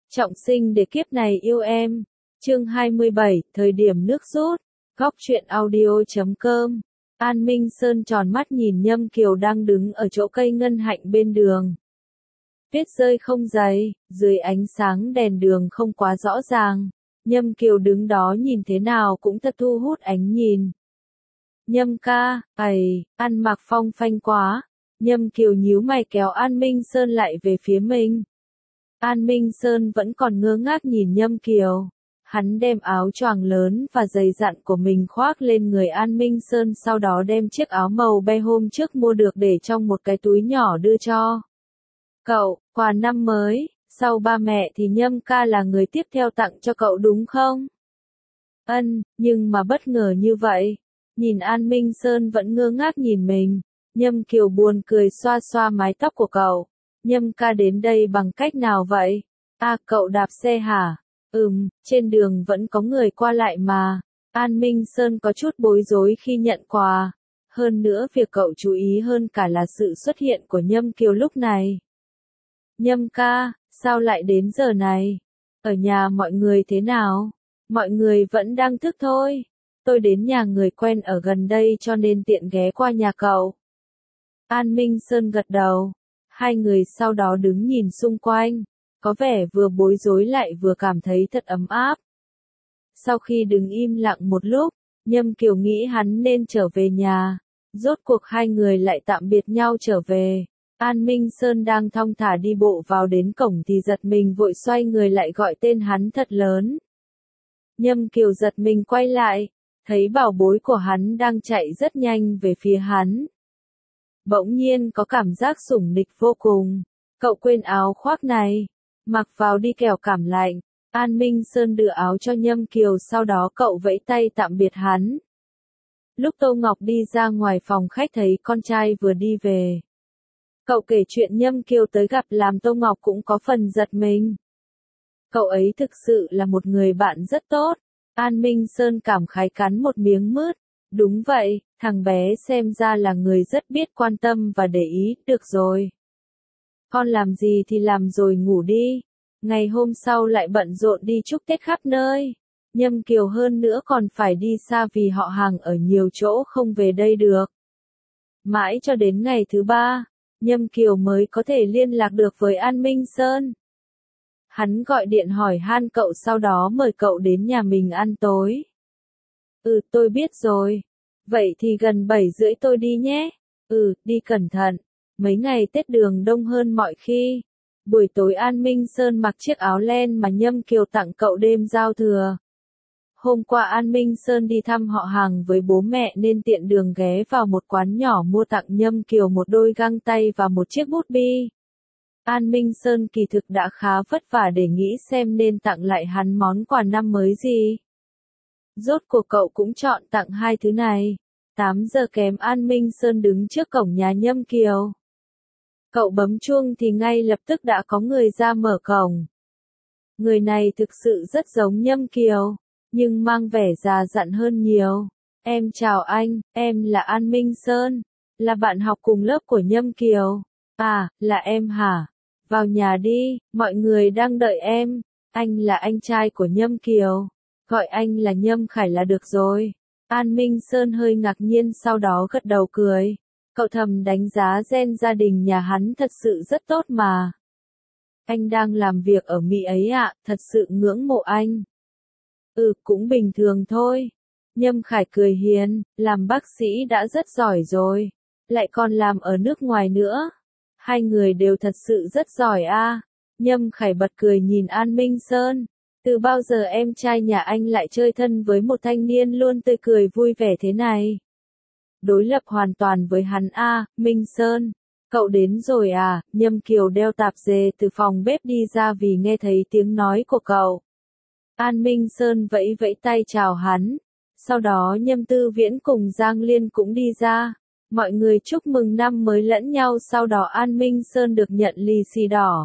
Trọng sinh để kiếp này yêu em. Chương 27, thời điểm nước rút. Góc truyện audio.com. An Minh Sơn tròn mắt nhìn Nhâm Kiều đang đứng ở chỗ cây ngân hạnh bên đường. Tuyết rơi không dày, dưới ánh sáng đèn đường không quá rõ ràng. Nhâm Kiều đứng đó nhìn thế nào cũng thật thu hút ánh nhìn. Nhâm ca, ăn mặc phong phanh quá. Nhâm Kiều nhíu mày kéo An Minh Sơn lại về phía mình. An Minh Sơn vẫn còn ngơ ngác nhìn Nhâm Kiều. Hắn đem áo choàng lớn và giày dặn của mình khoác lên người An Minh Sơn, sau đó đem chiếc áo màu be hôm trước mua được để trong một cái túi nhỏ đưa cho cậu. Quà năm mới, sau ba mẹ thì Nhâm ca là người tiếp theo tặng cho cậu đúng không? Nhưng mà bất ngờ như vậy. Nhìn An Minh Sơn vẫn ngơ ngác nhìn mình, Nhâm Kiều buồn cười xoa xoa mái tóc của cậu. Nhâm ca đến đây bằng cách nào vậy? Cậu đạp xe hả? Trên đường vẫn có người qua lại mà. An Minh Sơn có chút bối rối khi nhận quà. Hơn nữa việc cậu chú ý hơn cả là sự xuất hiện của Nhâm Kiều lúc này. Nhâm ca, sao lại đến giờ này? Ở nhà mọi người thế nào? Mọi người vẫn đang thức thôi. Tôi đến nhà người quen ở gần đây cho nên tiện ghé qua nhà cậu. An Minh Sơn gật đầu. Hai người sau đó đứng nhìn xung quanh, có vẻ vừa bối rối lại vừa cảm thấy thật ấm áp. Sau khi đứng im lặng một lúc, Nhâm Kiều nghĩ hắn nên trở về nhà. Rốt cuộc hai người lại tạm biệt nhau trở về. An Minh Sơn đang thong thả đi bộ vào đến cổng thì giật mình vội xoay người lại gọi tên hắn thật lớn. Nhâm Kiều giật mình quay lại, thấy bảo bối của hắn đang chạy rất nhanh về phía hắn. Bỗng nhiên có cảm giác sủng nịch vô cùng. Cậu quên áo khoác này, mặc vào đi kẻo cảm lạnh. An Minh Sơn đưa áo cho Nhâm Kiều, sau đó cậu vẫy tay tạm biệt hắn. Lúc Tô Ngọc đi ra ngoài phòng khách thấy con trai vừa đi về. Cậu kể chuyện Nhâm Kiều tới gặp làm Tô Ngọc cũng có phần giật mình. Cậu ấy thực sự là một người bạn rất tốt. An Minh Sơn cảm khái cắn một miếng mứt. Đúng vậy, thằng bé xem ra là người rất biết quan tâm và để ý. Được rồi, con làm gì thì làm rồi ngủ đi. Ngày hôm sau lại bận rộn đi chúc Tết khắp nơi. Nhâm Kiều hơn nữa còn phải đi xa vì họ hàng ở nhiều chỗ không về đây được. Mãi cho đến ngày thứ ba, Nhâm Kiều mới có thể liên lạc được với An Minh Sơn. Hắn gọi điện hỏi han cậu, sau đó mời cậu đến nhà mình ăn tối. Tôi biết rồi. Vậy thì gần 7:30 tôi đi nhé. Đi cẩn thận. Mấy ngày Tết đường đông hơn mọi khi. Buổi tối An Minh Sơn mặc chiếc áo len mà Nhâm Kiều tặng cậu đêm giao thừa. Hôm qua An Minh Sơn đi thăm họ hàng với bố mẹ nên tiện đường ghé vào một quán nhỏ mua tặng Nhâm Kiều một đôi găng tay và một chiếc bút bi. An Minh Sơn kỳ thực đã khá vất vả để nghĩ xem nên tặng lại hắn món quà năm mới gì. Rốt cuộc cậu cũng chọn tặng hai thứ này. 8 giờ kém An Minh Sơn đứng trước cổng nhà Nhâm Kiều. Cậu bấm chuông thì ngay lập tức đã có người ra mở cổng. Người này thực sự rất giống Nhâm Kiều, nhưng mang vẻ già dặn hơn nhiều. Em chào anh, em là An Minh Sơn, là bạn học cùng lớp của Nhâm Kiều. Là em hả? Vào nhà đi, mọi người đang đợi em. Anh là anh trai của Nhâm Kiều. Gọi anh là Nhâm Khải là được rồi. An Minh Sơn hơi ngạc nhiên sau đó gật đầu cười. Cậu thầm đánh giá gen gia đình nhà hắn thật sự rất tốt mà. Anh đang làm việc ở Mỹ ấy ạ, thật sự ngưỡng mộ anh. Cũng bình thường thôi. Nhâm Khải cười hiền, làm bác sĩ đã rất giỏi rồi. Lại còn làm ở nước ngoài nữa. Hai người đều thật sự rất giỏi a. Nhâm Khải bật cười nhìn An Minh Sơn. Từ bao giờ em trai nhà anh lại chơi thân với một thanh niên luôn tươi cười vui vẻ thế này? Đối lập hoàn toàn với hắn Minh Sơn. Cậu đến rồi à? Nhâm Kiều đeo tạp dề từ phòng bếp đi ra vì nghe thấy tiếng nói của cậu. An Minh Sơn vẫy vẫy tay chào hắn. Sau đó Nhâm Tư Viễn cùng Giang Liên cũng đi ra. Mọi người chúc mừng năm mới lẫn nhau, sau đó An Minh Sơn được nhận lì xì đỏ.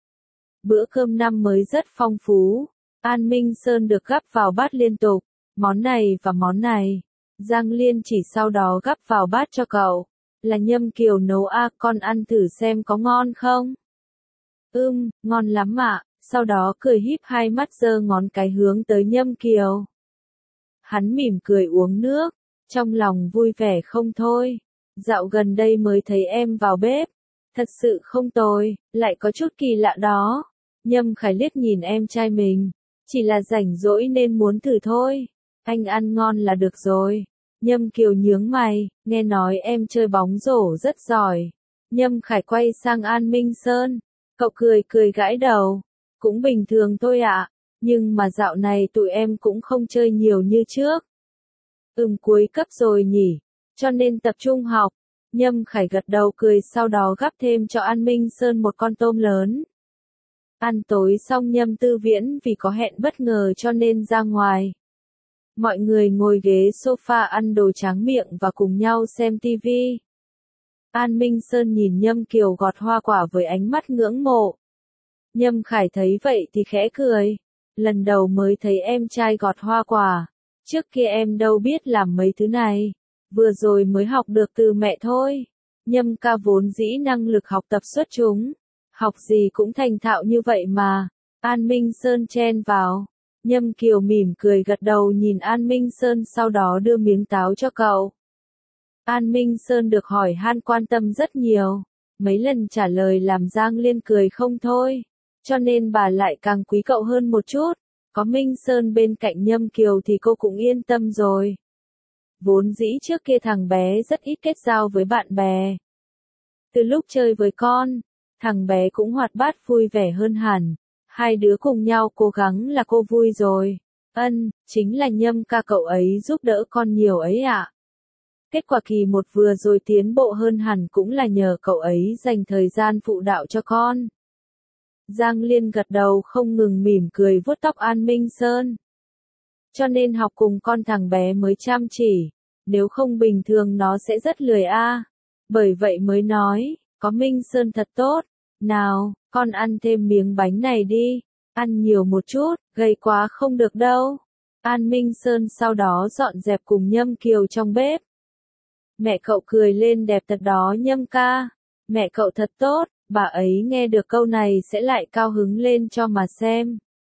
Bữa cơm năm mới rất phong phú. An Minh Sơn được gắp vào bát liên tục. Món này và món này. Giang Liên chỉ sau đó gắp vào bát cho cậu. Là Nhâm Kiều nấu con ăn thử xem có ngon không? Ngon lắm ạ. sau đó cười híp hai mắt giơ ngón cái hướng tới Nhâm Kiều. Hắn mỉm cười uống nước, trong lòng vui vẻ không thôi. Dạo gần đây mới thấy em vào bếp, thật sự không tồi, lại có chút kỳ lạ đó. Nhâm Khải liếc nhìn em trai mình, chỉ là rảnh rỗi nên muốn thử thôi. Anh ăn ngon là được rồi. Nhâm Kiều nhướng mày, nghe nói em chơi bóng rổ rất giỏi. Nhâm Khải quay sang An Minh Sơn, cậu cười cười gãi đầu, cũng bình thường thôi ạ, nhưng mà dạo này tụi em cũng không chơi nhiều như trước. Cuối cấp rồi nhỉ, cho nên tập trung học. Nhâm Khải gật đầu cười sau đó gắp thêm cho An Minh Sơn một con tôm lớn. Ăn tối xong Nhâm Tư Viễn vì có hẹn bất ngờ cho nên ra ngoài. Mọi người ngồi ghế sofa ăn đồ tráng miệng và cùng nhau xem tivi. An Minh Sơn nhìn Nhâm Kiều gọt hoa quả với ánh mắt ngưỡng mộ. Nhâm Khải thấy vậy thì khẽ cười. Lần đầu mới thấy em trai gọt hoa quả. Trước kia em đâu biết làm mấy thứ này. Vừa rồi mới học được từ mẹ thôi. Nhâm ca vốn dĩ năng lực học tập xuất chúng. Học gì cũng thành thạo như vậy mà. An Minh Sơn chen vào. Nhâm Kiều mỉm cười gật đầu nhìn An Minh Sơn sau đó đưa miếng táo cho cậu. An Minh Sơn được hỏi han quan tâm rất nhiều. Mấy lần trả lời làm Giang Liên cười không thôi. Cho nên bà lại càng quý cậu hơn một chút. Có Minh Sơn bên cạnh Nhâm Kiều thì cô cũng yên tâm rồi. Vốn dĩ trước kia thằng bé rất ít kết giao với bạn bè. Từ lúc chơi với con, thằng bé cũng hoạt bát vui vẻ hơn hẳn. Hai đứa cùng nhau cố gắng là cô vui rồi. Chính là Nhâm ca cậu ấy giúp đỡ con nhiều ấy ạ. Kết quả kỳ 1 vừa rồi tiến bộ hơn hẳn cũng là nhờ cậu ấy dành thời gian phụ đạo cho con. Giang Liên gật đầu không ngừng mỉm cười vuốt tóc An Minh Sơn. Cho nên học cùng con thằng bé mới chăm chỉ, nếu không bình thường nó sẽ rất lười a. Bởi vậy mới nói, có Minh Sơn thật tốt. Nào, con ăn thêm miếng bánh này đi, ăn nhiều một chút, gầy quá không được đâu. An Minh Sơn sau đó dọn dẹp cùng Nhâm Kiều trong bếp. Mẹ cậu cười lên đẹp thật đó Nhâm ca, mẹ cậu thật tốt, bà ấy nghe được câu này sẽ lại cao hứng lên cho mà xem.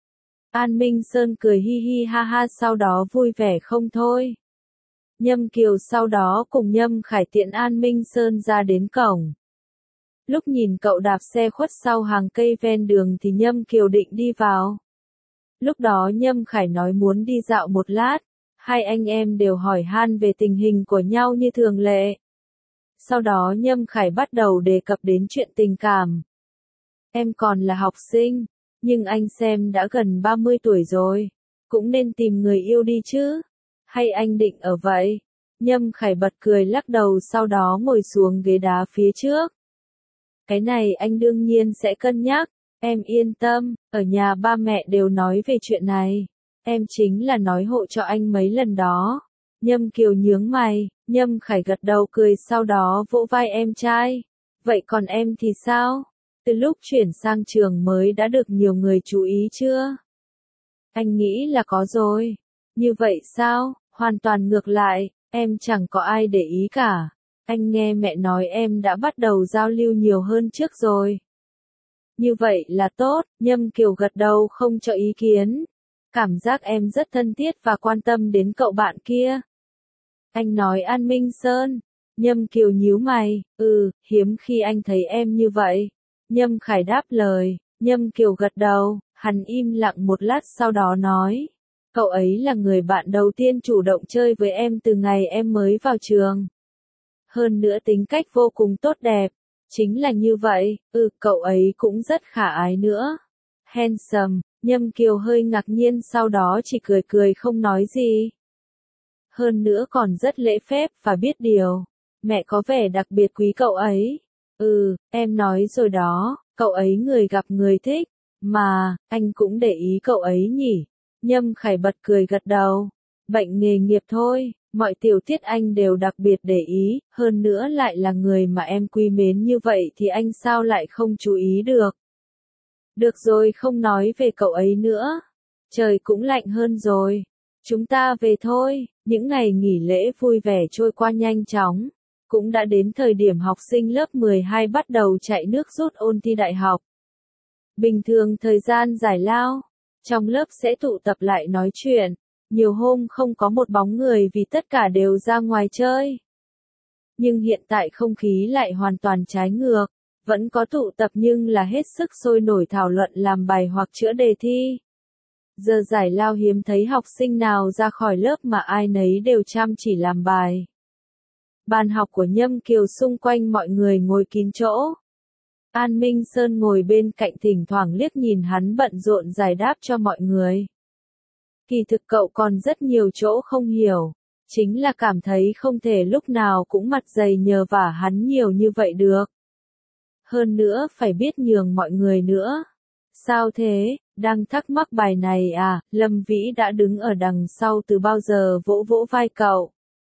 An Minh Sơn cười hi hi ha ha sau đó vui vẻ không thôi. Nhâm Kiều sau đó cùng Nhâm Khải tiện An Minh Sơn ra đến cổng. Lúc nhìn cậu đạp xe khuất sau hàng cây ven đường thì Nhâm Kiều định đi vào. Lúc đó Nhâm Khải nói muốn đi dạo một lát, hai anh em đều hỏi han về tình hình của nhau như thường lệ. Sau đó Nhâm Khải bắt đầu đề cập đến chuyện tình cảm. Em còn là học sinh, nhưng anh xem đã gần 30 tuổi rồi, cũng nên tìm người yêu đi chứ. Hay anh định ở vậy? Nhâm Khải bật cười lắc đầu sau đó ngồi xuống ghế đá phía trước. Cái này anh đương nhiên sẽ cân nhắc, em yên tâm, ở nhà ba mẹ đều nói về chuyện này. Em chính là nói hộ cho anh mấy lần đó. Nhâm Kiều nhướng mày, Nhâm Khải gật đầu cười sau đó vỗ vai em trai. Vậy còn em thì sao? Từ lúc chuyển sang trường mới đã được nhiều người chú ý chưa? Anh nghĩ là có rồi. Như vậy sao? Hoàn toàn ngược lại, em chẳng có ai để ý cả. Anh nghe mẹ nói em đã bắt đầu giao lưu nhiều hơn trước rồi. Như vậy là tốt, Nhâm Kiều gật đầu không cho ý kiến. Cảm giác em rất thân thiết và quan tâm đến cậu bạn kia. Anh nói An Minh Sơn. Nhâm Kiều nhíu mày, hiếm khi anh thấy em như vậy. Nhâm Khải đáp lời, Nhâm Kiều gật đầu, hắn im lặng một lát sau đó nói. Cậu ấy là người bạn đầu tiên chủ động chơi với em từ ngày em mới vào trường. Hơn nữa tính cách vô cùng tốt đẹp. Chính là như vậy, cậu ấy cũng rất khả ái nữa. Handsome, Nhâm Kiều hơi ngạc nhiên sau đó chỉ cười cười không nói gì. Hơn nữa còn rất lễ phép và biết điều. Mẹ có vẻ đặc biệt quý cậu ấy. Em nói rồi đó, cậu ấy người gặp người thích. Mà, anh cũng để ý cậu ấy nhỉ. Nhâm Khải bật cười gật đầu. Bệnh nghề nghiệp thôi, mọi tiểu tiết anh đều đặc biệt để ý, hơn nữa lại là người mà em quý mến như vậy thì anh sao lại không chú ý được. Được rồi không nói về cậu ấy nữa. Trời cũng lạnh hơn rồi. Chúng ta về thôi, những ngày nghỉ lễ vui vẻ trôi qua nhanh chóng. Cũng đã đến thời điểm học sinh lớp 12 bắt đầu chạy nước rút ôn thi đại học. Bình thường thời gian giải lao, trong lớp sẽ tụ tập lại nói chuyện, nhiều hôm không có một bóng người vì tất cả đều ra ngoài chơi. Nhưng hiện tại không khí lại hoàn toàn trái ngược, vẫn có tụ tập nhưng là hết sức sôi nổi thảo luận làm bài hoặc chữa đề thi. Giờ giải lao hiếm thấy học sinh nào ra khỏi lớp mà ai nấy đều chăm chỉ làm bài. Bàn học của Nhâm Kiều xung quanh mọi người ngồi kín chỗ. An Minh Sơn ngồi bên cạnh thỉnh thoảng liếc nhìn hắn bận rộn giải đáp cho mọi người. Kỳ thực cậu còn rất nhiều chỗ không hiểu, chính là cảm thấy không thể lúc nào cũng mặt dày nhờ vả hắn nhiều như vậy được. Hơn nữa phải biết nhường mọi người nữa. Sao thế, đang thắc mắc bài này à, Lâm Vĩ đã đứng ở đằng sau từ bao giờ vỗ vỗ vai cậu.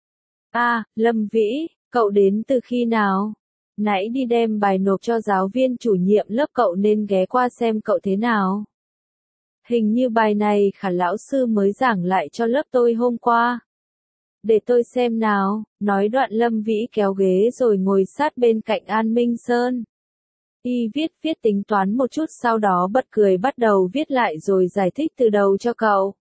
À, Lâm Vĩ, cậu đến từ khi nào? Nãy đi đem bài nộp cho giáo viên chủ nhiệm lớp cậu nên ghé qua xem cậu thế nào. Hình như bài này Khả lão sư mới giảng lại cho lớp tôi hôm qua. Để tôi xem nào, nói đoạn Lâm Vĩ kéo ghế rồi ngồi sát bên cạnh An Minh Sơn. Y viết tính toán một chút sau đó bật cười bắt đầu viết lại rồi giải thích từ đầu cho cậu.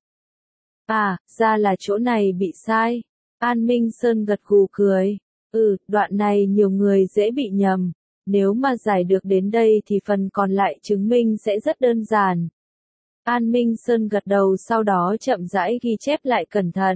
À, ra là chỗ này bị sai. An Minh Sơn gật gù cười. Đoạn này nhiều người dễ bị nhầm. Nếu mà giải được đến đây thì phần còn lại chứng minh sẽ rất đơn giản. An Minh Sơn gật đầu sau đó chậm rãi ghi chép lại cẩn thận.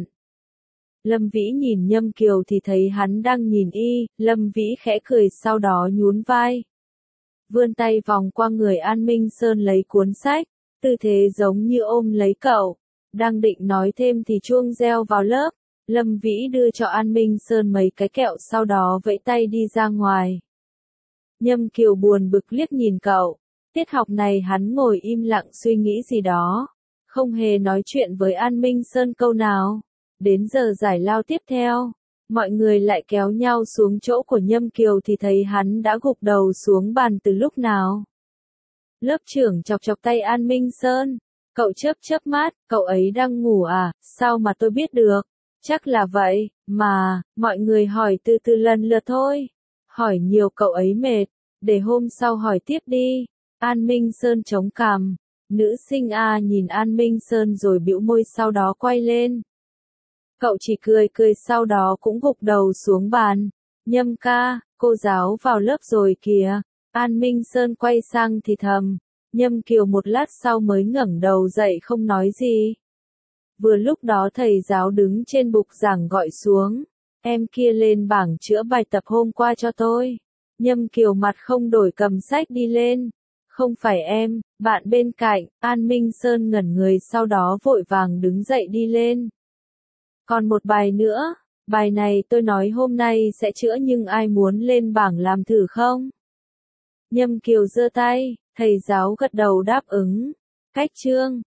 Lâm Vĩ nhìn Nhâm Kiều thì thấy hắn đang nhìn y, Lâm Vĩ khẽ cười sau đó nhún vai. Vươn tay vòng qua người An Minh Sơn lấy cuốn sách, tư thế giống như ôm lấy cậu. Đang định nói thêm thì chuông reo vào lớp, Lâm Vĩ đưa cho An Minh Sơn mấy cái kẹo sau đó vẫy tay đi ra ngoài. Nhâm Kiều buồn bực liếc nhìn cậu, tiết học này hắn ngồi im lặng suy nghĩ gì đó, không hề nói chuyện với An Minh Sơn câu nào. Đến giờ giải lao tiếp theo, mọi người lại kéo nhau xuống chỗ của Nhâm Kiều thì thấy hắn đã gục đầu xuống bàn từ lúc nào. Lớp trưởng chọc chọc tay An Minh Sơn, cậu chớp mắt, cậu ấy đang ngủ à, sao mà tôi biết được, chắc là vậy, mà, mọi người hỏi từ từ lần lượt thôi, hỏi nhiều cậu ấy mệt, để hôm sau hỏi tiếp đi. An Minh Sơn chống cằm, nữ sinh A nhìn An Minh Sơn rồi bĩu môi sau đó quay lên. Cậu chỉ cười sau đó cũng gục đầu xuống bàn. Nhâm ca, cô giáo vào lớp rồi kìa. An Minh Sơn quay sang thì thầm. Nhâm Kiều một lát sau mới ngẩng đầu dậy không nói gì. Vừa lúc đó thầy giáo đứng trên bục giảng gọi xuống. Em kia lên bảng chữa bài tập hôm qua cho tôi. Nhâm Kiều mặt không đổi cầm sách đi lên. Không phải em, bạn bên cạnh. An Minh Sơn ngẩn người sau đó vội vàng đứng dậy đi lên. Còn một bài nữa, bài này tôi nói hôm nay sẽ chữa nhưng ai muốn lên bảng làm thử không? Nhâm Kiều giơ tay, thầy giáo gật đầu đáp ứng. Cách chương